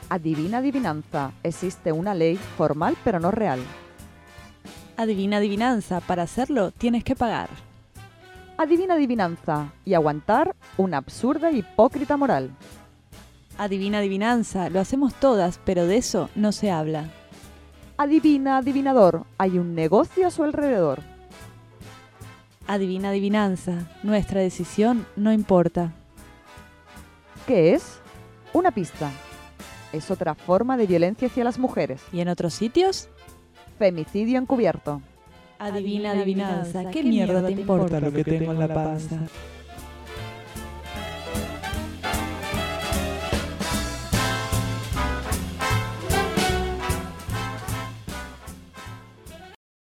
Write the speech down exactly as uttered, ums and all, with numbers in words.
Adivina adivinanza. Existe una ley formal pero no real. Adivina adivinanza. Para hacerlo tienes que pagar. Adivina adivinanza y aguantar una absurda e hipócrita moral. Adivina adivinanza. Lo hacemos todas, pero de eso no se habla. Adivina adivinador. Hay un negocio a su alrededor. Adivina adivinanza. Nuestra decisión no importa. ¿Qué es? Una pista. Es otra forma de violencia hacia las mujeres. ¿Y en otros sitios? Femicidio encubierto. Adivina adivinanza. ¿Qué mierda te importa lo que tengo en la panza?